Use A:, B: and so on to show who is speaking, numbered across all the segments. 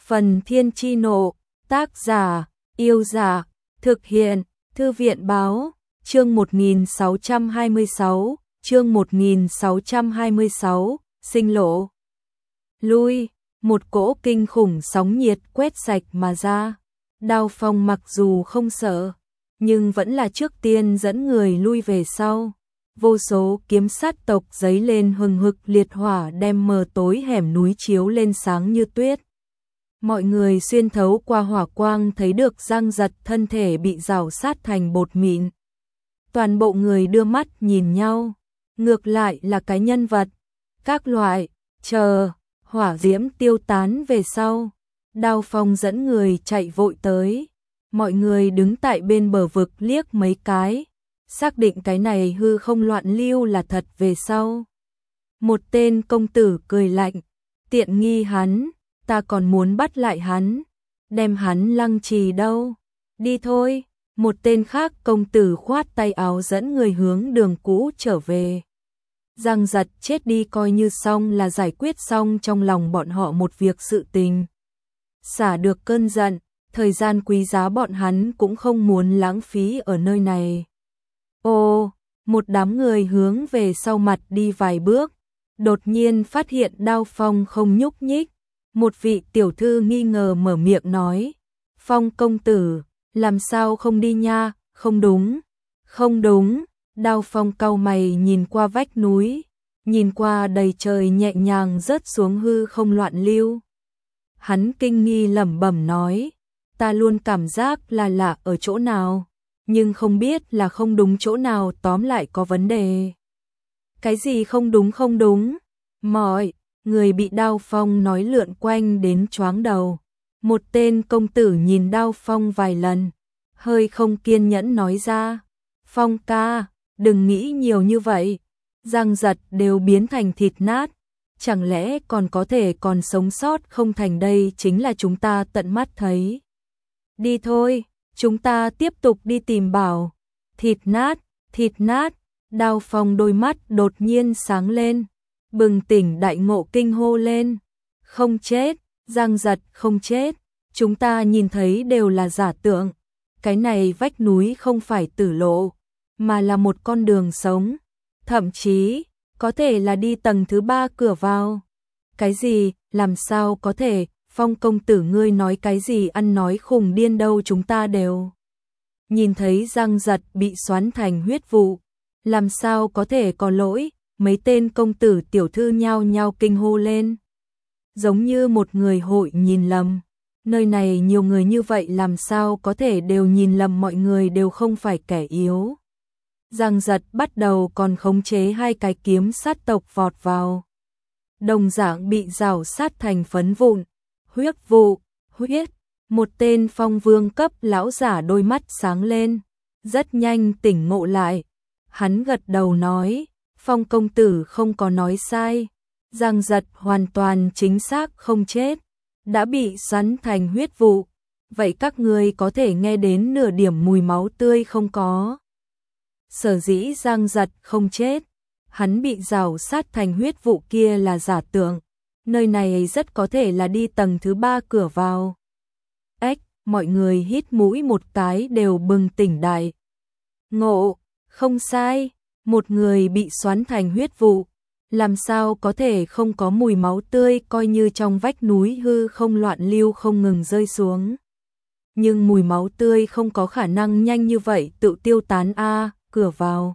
A: Phần Thiên Chi Nộ, tác giả, Yêu Giả, thực hiện, Thư viện Báo, chương 1626, sinh lộ. Lui, một cỗ kinh khủng sóng nhiệt quét sạch mà ra. Đao Phong mặc dù không sợ, nhưng vẫn là trước tiên dẫn người lui về sau. Vô số kiếm sát tộc giấy lên hừng hực liệt hỏa đem mờ tối hẻm núi chiếu lên sáng như tuyết. Mọi người xuyên thấu qua hỏa quang thấy được Giang Giật thân thể bị rào sát thành bột mịn. Toàn bộ người đưa mắt nhìn nhau, ngược lại là cái nhân vật. Các loại, chờ, hỏa diễm tiêu tán về sau. Đao Phong dẫn người chạy vội tới. Mọi người đứng tại bên bờ vực liếc mấy cái, xác định cái này hư không loạn lưu là thật về sau. Một tên công tử cười lạnh, tiện nghi hắn, ta còn muốn bắt lại hắn, đem hắn lăng trì đâu. Đi thôi, một tên khác công tử khoát tay áo dẫn người hướng đường cũ trở về. Giang Giật chết đi coi như xong là giải quyết xong trong lòng bọn họ một việc sự tình. Xả được cơn giận, thời gian quý giá bọn hắn cũng không muốn lãng phí ở nơi này. Ô, một đám người hướng về sau mặt đi vài bước, đột nhiên phát hiện Đao Phong không nhúc nhích. Một vị tiểu thư nghi ngờ mở miệng nói, Phong công tử, làm sao không đi nha, không đúng, không đúng. Đao Phong cau mày nhìn qua vách núi, nhìn qua đầy trời nhẹ nhàng rớt xuống hư không loạn lưu. Hắn kinh nghi lẩm bẩm nói, ta luôn cảm giác là lạ ở chỗ nào, nhưng không biết là không đúng chỗ nào, tóm lại có vấn đề. Cái gì không đúng không đúng? Mọi người bị Đao Phong nói lượn quanh đến choáng đầu. Một tên công tử nhìn Đao Phong vài lần, hơi không kiên nhẫn nói ra, Phong ca, đừng nghĩ nhiều như vậy. Giang Giật đều biến thành thịt nát, chẳng lẽ còn có thể còn sống sót không thành, đây chính là chúng ta tận mắt thấy. Đi thôi, chúng ta tiếp tục đi tìm bảo. Thịt nát, thịt nát. Đao Phong đôi mắt đột nhiên sáng lên, bừng tỉnh đại ngộ kinh hô lên. Không chết, Giang Giật không chết, chúng ta nhìn thấy đều là giả tượng. Cái này vách núi không phải tử lộ, mà là một con đường sống, thậm chí có thể là đi tầng thứ 3 cửa vào. Cái gì, làm sao có thể? Phong công tử ngươi nói cái gì, ăn nói khùng điên đâu, chúng ta đều nhìn thấy Giang Giật bị xoắn thành huyết vụ, làm sao có thể có lỗi? Mấy tên công tử tiểu thư nhao nhao kinh hô lên, giống như một người hội nhìn lầm. Nơi này nhiều người như vậy làm sao có thể đều nhìn lầm, mọi người đều không phải kẻ yếu. Giang Giật bắt đầu còn khống chế hai cái kiếm sát tộc vọt vào, đồng dạng bị rào sát thành phấn vụn. Huyết vụ, huyết, một tên phong vương cấp lão giả đôi mắt sáng lên, rất nhanh tỉnh ngộ lại. Hắn gật đầu nói, Phong công tử không có nói sai, Giang Giật hoàn toàn chính xác không chết, đã bị xoắn thành huyết vụ. Vậy các ngươi có thể nghe đến nửa điểm mùi máu tươi không có? Sở dĩ Giang Giật không chết, hắn bị rào sát thành huyết vụ kia là giả tượng. Nơi này rất có thể là đi tầng thứ 3 cửa vào. Mọi người hít mũi một cái đều bừng tỉnh đại ngộ, không sai, một người bị xoắn thành huyết vụ, làm sao có thể không có mùi máu tươi, coi như trong vách núi hư không loạn lưu không ngừng rơi xuống. Nhưng mùi máu tươi không có khả năng nhanh như vậy tự tiêu tán a, cửa vào.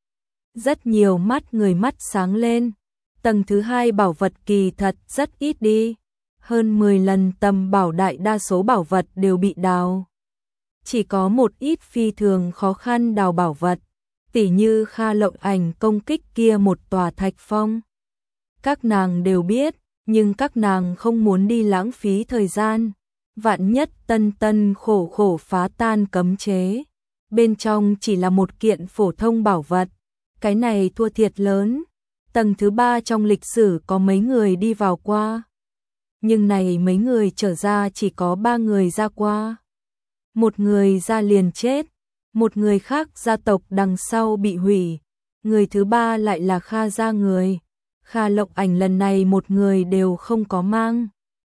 A: Rất nhiều mắt người mắt sáng lên. Tầng thứ 2 bảo vật kỳ thật rất ít đi, hơn 10 lần tầm bảo đại đa số bảo vật đều bị đào. Chỉ có một ít phi thường khó khăn đào bảo vật, tỉ như Kha Lộng Ảnh công kích kia một tòa thạch phong. Các nàng đều biết, nhưng các nàng không muốn đi lãng phí thời gian. Vạn nhất tân tân khổ khổ phá tan cấm chế, bên trong chỉ là một kiện phổ thông bảo vật, cái này thua thiệt lớn. Tầng thứ 3 trong lịch sử có mấy người đi vào qua, nhưng này mấy người trở ra chỉ có 3 người ra qua. Một người ra liền chết, một người khác gia tộc đằng sau bị hủy, người thứ 3 lại là Kha gia người. Kha Lộng Ảnh lần này một người đều không có mang,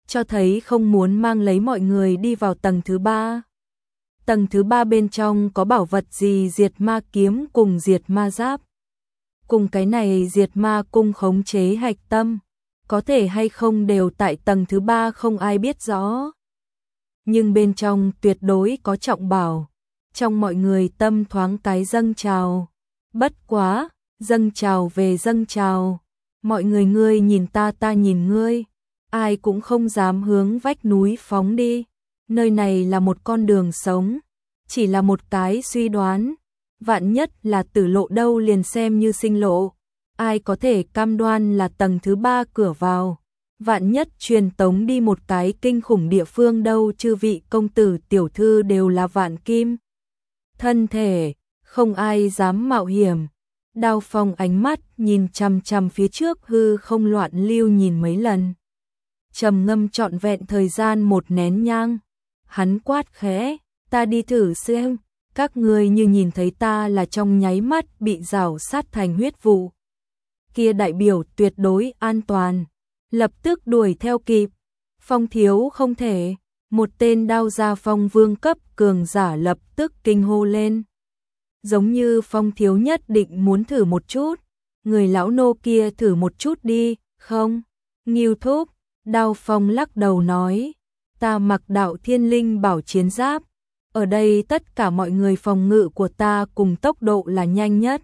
A: cho thấy không muốn mang lấy mọi người đi vào tầng thứ 3. Tầng thứ 3 bên trong có bảo vật gì diệt ma kiếm cùng diệt ma giáp. Cùng cái này diệt ma cung khống chế hạch tâm, có thể hay không đều tại tầng thứ 3 không ai biết rõ. Nhưng bên trong tuyệt đối có trọng bảo, trong mọi người tâm thoáng cái dâng trào. Bất quá, dâng trào về dâng trào, mọi người ngươi nhìn ta nhìn ngươi, ai cũng không dám hướng vách núi phóng đi. Nơi này là một con đường sống, chỉ là một cái suy đoán, vạn nhất là tử lộ đâu liền xem như sinh lộ, ai có thể cam đoan là tầng thứ 3 cửa vào, vạn nhất truyền tống đi một cái kinh khủng địa phương đâu. Chư vị công tử tiểu thư đều là vạn kim thân thể, không ai dám mạo hiểm. Đao Phong ánh mắt nhìn chằm chằm phía trước hư không loạn lưu nhìn mấy lần, trầm ngâm trọn vẹn thời gian một nén nhang, hắn quát khẽ, ta đi thử xem, các ngươi như nhìn thấy ta là trong nháy mắt bị rào sát thành huyết vụ, kia đại biểu tuyệt đối an toàn, lập tức đuổi theo kịp. Phong thiếu không thể, một tên đao gia phong vương cấp cường giả lập tức kinh hô lên. Giống như Phong thiếu nhất định muốn thử một chút, người lão nô kia thử một chút đi, không? Ngưu thúc, Đao Phong lắc đầu nói, ta mặc đạo thiên linh bảo chiến giáp, ở đây tất cả mọi người phòng ngự của ta cùng tốc độ là nhanh nhất.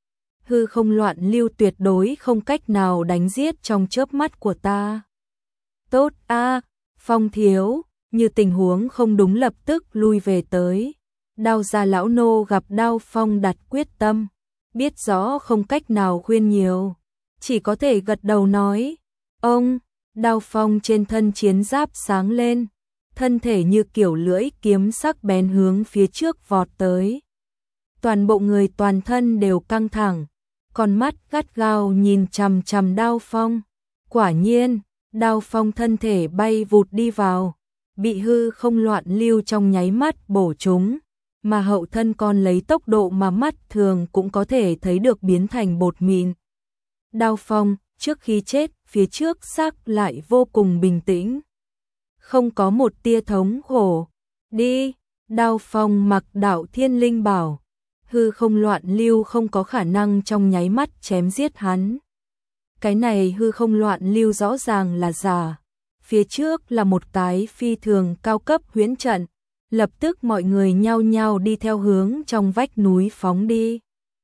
A: Hư không loạn lưu tuyệt đối không cách nào đánh giết trong chớp mắt của ta. Tốt a, Phong thiếu, như tình huống không đúng lập tức lui về tới. Đao gia lão nô gặp Đao Phong đặt quyết tâm, biết rõ không cách nào khuyên nhiều, chỉ có thể gật đầu nói, ông. Đao Phong trên thân chiến giáp sáng lên, thân thể như kiểu lưỡi kiếm sắc bén hướng phía trước vọt tới. Toàn bộ người toàn thân đều căng thẳng, con mắt gắt gao nhìn chằm chằm Đao Phong. Quả nhiên, Đao Phong thân thể bay vụt đi vào, bị hư không loạn lưu trong nháy mắt bổ trúng, mà hậu thân còn lấy tốc độ mà mắt thường cũng có thể thấy được biến thành bột mịn. Đao Phong, trước khi chết, phía trước xác lại vô cùng bình tĩnh, không có một tia thống khổ. Đi, Đao Phong mặc đạo thiên linh bảo, hư không loạn lưu không có khả năng trong nháy mắt chém giết hắn. Cái này hư không loạn lưu rõ ràng là giả, phía trước là một cái phi thường cao cấp huyễn trận, lập tức mọi người nhao nhao đi theo hướng trong vách núi phóng đi.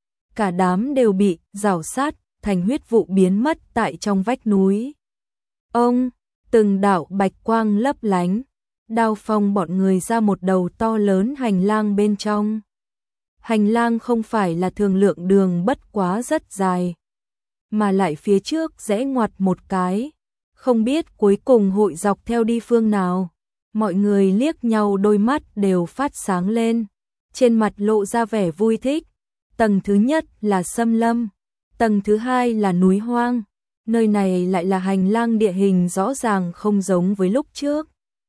A: Cả đám đều bị rào sát thành huyết vụ biến mất tại trong vách núi. Ông, từng đạo bạch quang lấp lánh, Đao Phong bọn người ra một đầu to lớn hành lang bên trong. Hành lang không phải là thường lượng đường bất quá rất dài, mà lại phía trước rẽ ngoặt một cái, không biết cuối cùng hội dọc theo đi phương nào. Mọi người liếc nhau đôi mắt đều phát sáng lên, trên mặt lộ ra vẻ vui thích. Tầng thứ nhất là xâm lâm, tầng thứ hai là núi hoang, nơi này lại là hành lang địa hình rõ ràng không giống với lúc trước.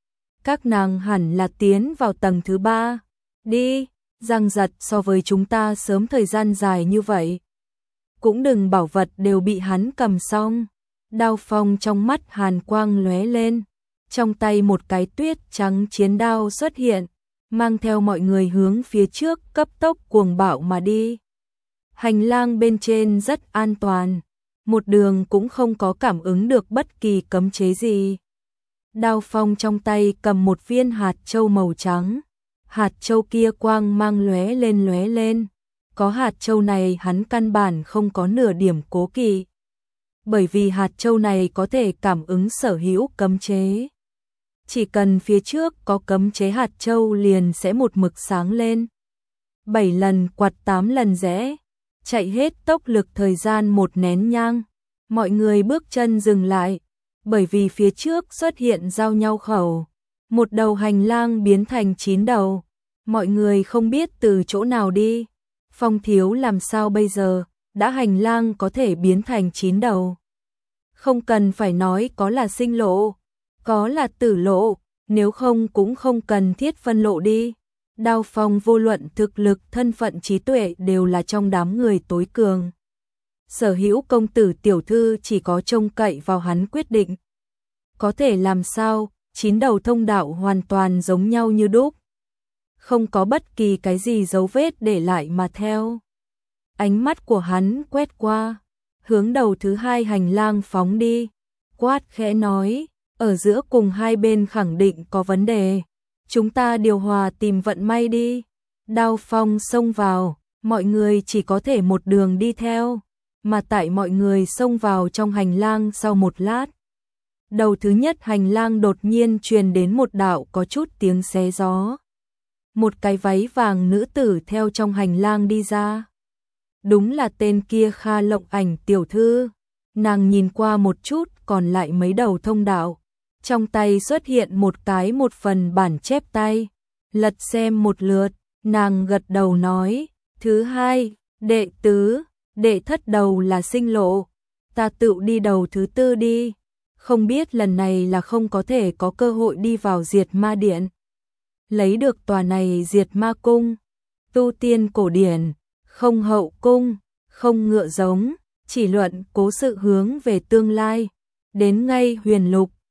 A: Các nàng hẳn là tiến vào tầng thứ 3. Đi, Giang Giật so với chúng ta sớm thời gian dài như vậy. Cũng đừng bảo vật đều bị hắn cầm xong. Đao Phong trong mắt hàn quang lóe lên, trong tay một cái tuyết trắng chiến đao xuất hiện, mang theo mọi người hướng phía trước cấp tốc cuồng bạo mà đi. Hành lang bên trên rất an toàn, một đường cũng không có cảm ứng được bất kỳ cấm chế gì. Đao Phong trong tay cầm một viên hạt châu màu trắng, hạt châu kia quang mang lóe lên, có hạt châu này hắn căn bản không có nửa điểm cố kỵ, bởi vì hạt châu này có thể cảm ứng sở hữu cấm chế. Chỉ cần phía trước có cấm chế hạt châu liền sẽ một mực sáng lên. 7 lần quạt 8 lần rẽ, chạy hết tốc lực thời gian một nén nhang, mọi người bước chân dừng lại, bởi vì phía trước xuất hiện giao nhau khẩu, một đầu hành lang biến thành 9 đầu, mọi người không biết từ chỗ nào đi. Phong thiếu làm sao bây giờ, đã hành lang có thể biến thành 9 đầu. Không cần phải nói có là sinh lộ, có là tử lộ, nếu không cũng không cần thiết phân lộ đi. Đao Phong vô luận thực lực, thân phận, trí tuệ đều là trong đám người tối cường. Sở hữu công tử tiểu thư chỉ có trông cậy vào hắn quyết định. Có thể làm sao, 9 đầu thông đạo hoàn toàn giống nhau như đúc. Không có bất kỳ cái gì dấu vết để lại mà theo. Ánh mắt của hắn quét qua, hướng đầu thứ 2 hành lang phóng đi, quát khẽ nói, ở giữa cùng hai bên khẳng định có vấn đề. Chúng ta điều hòa tìm vận may đi. Đao Phong xông vào, mọi người chỉ có thể một đường đi theo, mà tại mọi người xông vào trong hành lang sau một lát. Đầu thứ nhất hành lang đột nhiên truyền đến một đạo có chút tiếng xé gió. Một cái váy vàng nữ tử theo trong hành lang đi ra. Đúng là tên kia Kha Lộng Ảnh tiểu thư. Nàng nhìn qua một chút còn lại mấy đầu thông đạo. Trong tay xuất hiện một phần bản chép tay. Lật xem một lượt, nàng gật đầu nói, thứ 2, đệ tứ, đệ thất đầu là sinh lộ. Ta tự đi đầu thứ 4 đi. Không biết lần này là không có thể có cơ hội đi vào Diệt Ma Điện. Lấy được tòa này Diệt Ma Cung. Tu tiên cổ điển, không hậu cung, không ngựa giống, chỉ luận cố sự hướng về tương lai. Đến ngay huyền lục,